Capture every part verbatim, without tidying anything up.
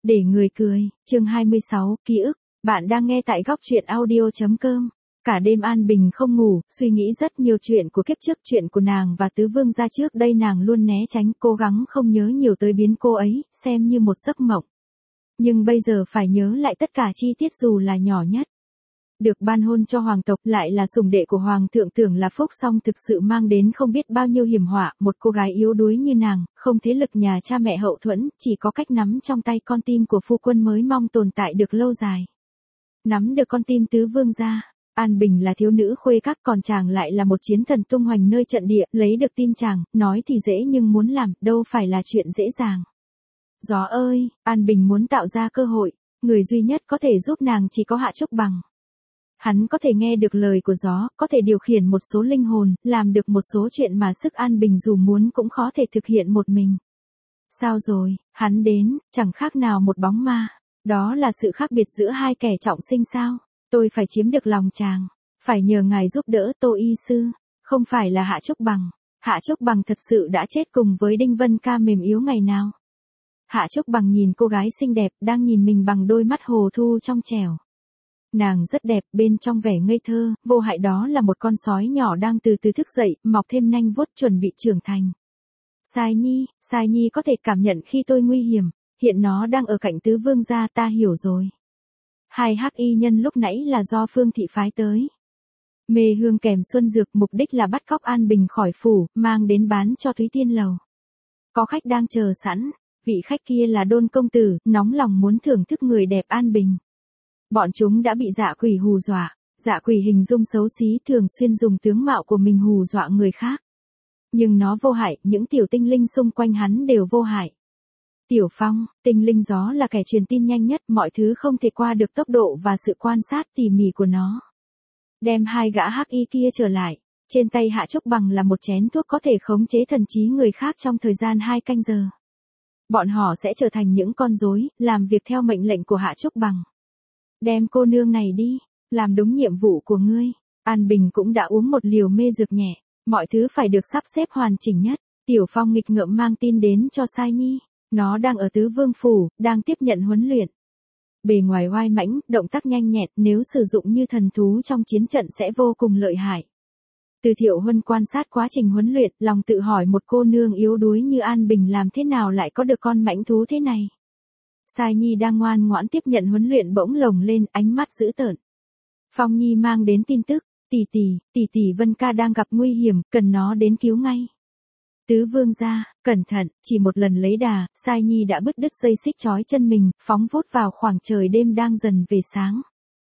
Để người cười, chương hai mươi sáu, ký ức, bạn đang nghe tại góc truyện audio.com. Cả đêm An Bình không ngủ, suy nghĩ rất nhiều chuyện của kiếp trước, chuyện của nàng và Tứ Vương gia trước đây nàng luôn né tránh, cố gắng không nhớ nhiều tới biến cô ấy, xem như một giấc mộng. Nhưng bây giờ phải nhớ lại tất cả chi tiết dù là nhỏ nhất. Được ban hôn cho hoàng tộc, lại là sủng đệ của hoàng thượng, tưởng là phúc, song thực sự mang đến không biết bao nhiêu hiểm họa. Một cô gái yếu đuối như nàng, không thế lực nhà cha mẹ hậu thuẫn, chỉ có cách nắm trong tay con tim của phu quân mới mong tồn tại được lâu dài. Nắm được con tim Tứ Vương gia, An Bình là thiếu nữ khuê các, còn chàng lại là một chiến thần tung hoành nơi trận địa. Lấy được tim chàng, nói thì dễ nhưng muốn làm, đâu phải là chuyện dễ dàng. Gió ơi, An Bình muốn tạo ra cơ hội, người duy nhất có thể giúp nàng chỉ có Hạ Trúc Bằng. Hắn có thể nghe được lời của gió, có thể điều khiển một số linh hồn, làm được một số chuyện mà sức An Bình dù muốn cũng khó thể thực hiện một mình. Sao rồi, hắn đến, chẳng khác nào một bóng ma. Đó là sự khác biệt giữa hai kẻ trọng sinh sao? Tôi phải chiếm được lòng chàng, phải nhờ ngài giúp đỡ. Tô y sư, không phải là Hạ Trúc Bằng. Hạ Trúc Bằng thật sự đã chết cùng với Đinh Vân Ca mềm yếu ngày nào. Hạ Trúc Bằng nhìn cô gái xinh đẹp đang nhìn mình bằng đôi mắt hồ thu trong trẻo. Nàng rất đẹp, bên trong vẻ ngây thơ, vô hại, đó là một con sói nhỏ đang từ từ thức dậy, mọc thêm nanh vuốt chuẩn bị trưởng thành. Sai Nhi, Sai Nhi có thể cảm nhận khi tôi nguy hiểm, hiện nó đang ở cạnh Tứ Vương gia, ta hiểu rồi. Hai hắc y nhân lúc nãy là do Phương thị phái tới. Mê hương kèm xuân dược, mục đích là bắt cóc An Bình khỏi phủ, mang đến bán cho Thúy Tiên Lầu. Có khách đang chờ sẵn, vị khách kia là Đôn công tử, nóng lòng muốn thưởng thức người đẹp An Bình. Bọn chúng đã bị Dạ Quỷ hù dọa. Dạ Quỷ hình dung xấu xí, thường xuyên dùng tướng mạo của mình hù dọa người khác. Nhưng nó vô hại, những tiểu tinh linh xung quanh hắn đều vô hại. Tiểu Phong, tinh linh gió là kẻ truyền tin nhanh nhất, mọi thứ không thể qua được tốc độ và sự quan sát tỉ mỉ của nó. Đem hai gã hắc y kia trở lại. Trên tay Hạ Trúc Bằng là một chén thuốc có thể khống chế thần trí người khác trong thời gian hai canh giờ. Bọn họ sẽ trở thành những con rối, làm việc theo mệnh lệnh của Hạ Trúc Bằng. Đem cô nương này đi, làm đúng nhiệm vụ của ngươi. An Bình cũng đã uống một liều mê dược nhẹ, mọi thứ phải được sắp xếp hoàn chỉnh nhất. Tiểu Phong nghịch ngợm mang tin đến cho Sai Nhi, nó đang ở Tứ Vương phủ, đang tiếp nhận huấn luyện. Bề ngoài oai mãnh, động tác nhanh nhẹn, nếu sử dụng như thần thú trong chiến trận sẽ vô cùng lợi hại. Từ Thiệu Huân quan sát quá trình huấn luyện, lòng tự hỏi một cô nương yếu đuối như An Bình làm thế nào lại có được con mãnh thú thế này. Sai Nhi đang ngoan ngoãn tiếp nhận huấn luyện bỗng lồng lên, ánh mắt dữ tợn. Phong Nhi mang đến tin tức, tỷ tỷ, tỷ tỷ Vân Ca đang gặp nguy hiểm, cần nó đến cứu ngay. Tứ Vương gia, cẩn thận, chỉ một lần lấy đà, Sai Nhi đã bứt đứt dây xích trói chân mình, phóng vút vào khoảng trời đêm đang dần về sáng.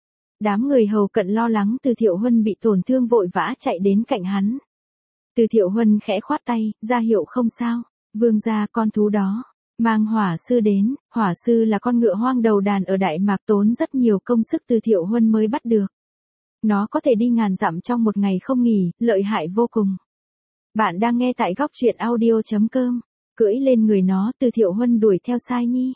Đám người hầu cận lo lắng Từ Thiệu Huân bị tổn thương vội vã chạy đến cạnh hắn. Từ Thiệu Huân khẽ khoát tay, ra hiệu không sao. Vương gia, con thú đó. Mang hỏa sư đến. Hỏa sư là con ngựa hoang đầu đàn ở Đại Mạc, tốn rất nhiều công sức Từ Thiệu Huân mới bắt được. Nó có thể đi ngàn dặm trong một ngày không nghỉ, lợi hại vô cùng. Bạn đang nghe tại góc truyện audio.com. Cưỡi lên người nó, Từ Thiệu Huân đuổi theo Sai Nhi.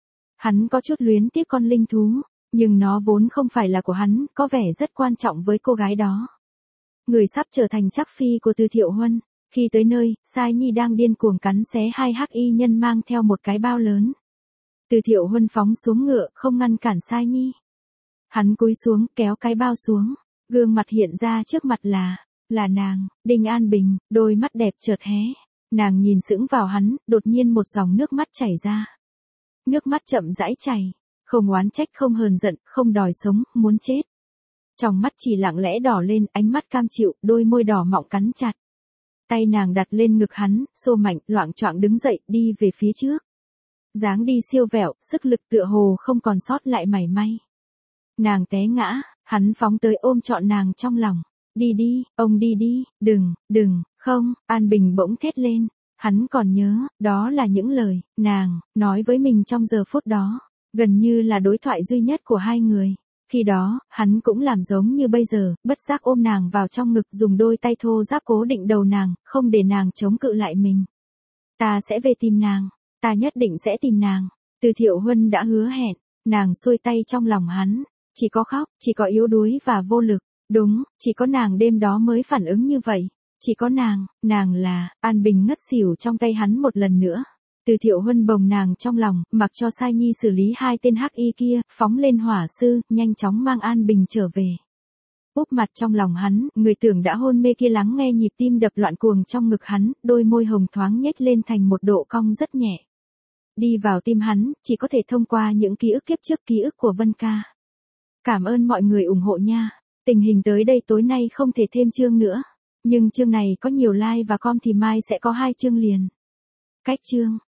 Hắn có chút luyến tiếc con linh thú, nhưng nó vốn không phải là của hắn, có vẻ rất quan trọng với cô gái đó. Người sắp trở thành chắc phi của Từ Thiệu Huân. Khi tới nơi, Sai Nhi đang điên cuồng cắn xé hai hắc y nhân mang theo một cái bao lớn. Từ Thiệu Huân phóng xuống ngựa, không ngăn cản Sai Nhi. Hắn cúi xuống, kéo cái bao xuống, gương mặt hiện ra trước mặt là, là nàng, Đinh An Bình, đôi mắt đẹp chợt hé. Nàng nhìn sững vào hắn, đột nhiên một dòng nước mắt chảy ra. Nước mắt chậm rãi chảy, không oán trách, không hờn giận, không đòi sống, muốn chết. Trong mắt chỉ lặng lẽ đỏ lên, ánh mắt cam chịu, đôi môi đỏ mọng cắn chặt. Tay nàng đặt lên ngực hắn, xô mạnh, loạng choạng đứng dậy, đi về phía trước. Dáng đi siêu vẹo, sức lực tựa hồ không còn sót lại mảy may. Nàng té ngã, hắn phóng tới ôm trọn nàng trong lòng. Đi đi, ông đi đi, đừng, đừng, không, An Bình bỗng thét lên. Hắn còn nhớ, đó là những lời, nàng, nói với mình trong giờ phút đó. Gần như là đối thoại duy nhất của hai người. Khi đó, hắn cũng làm giống như bây giờ, bất giác ôm nàng vào trong ngực, dùng đôi tay thô ráp cố định đầu nàng, không để nàng chống cự lại mình. Ta sẽ về tìm nàng, ta nhất định sẽ tìm nàng. Từ Thiệu Huân đã hứa hẹn, nàng xuôi tay trong lòng hắn, chỉ có khóc, chỉ có yếu đuối và vô lực. Đúng, chỉ có nàng đêm đó mới phản ứng như vậy. Chỉ có nàng, nàng là, An Bình ngất xỉu trong tay hắn một lần nữa. Từ Thiệu Huân bồng nàng trong lòng, mặc cho Sai Nhi xử lý hai tên hắc y kia, phóng lên hỏa sư, nhanh chóng mang An Bình trở về. Úp mặt trong lòng hắn, người tưởng đã hôn mê kia lắng nghe nhịp tim đập loạn cuồng trong ngực hắn, đôi môi hồng thoáng nhếch lên thành một độ cong rất nhẹ. Đi vào tim hắn, chỉ có thể thông qua những ký ức kiếp trước, ký ức của Vân ca. Cảm ơn mọi người ủng hộ nha. Tình hình tới đây tối nay không thể thêm chương nữa. Nhưng chương này có nhiều like và com thì mai sẽ có hai chương liền. Cách chương.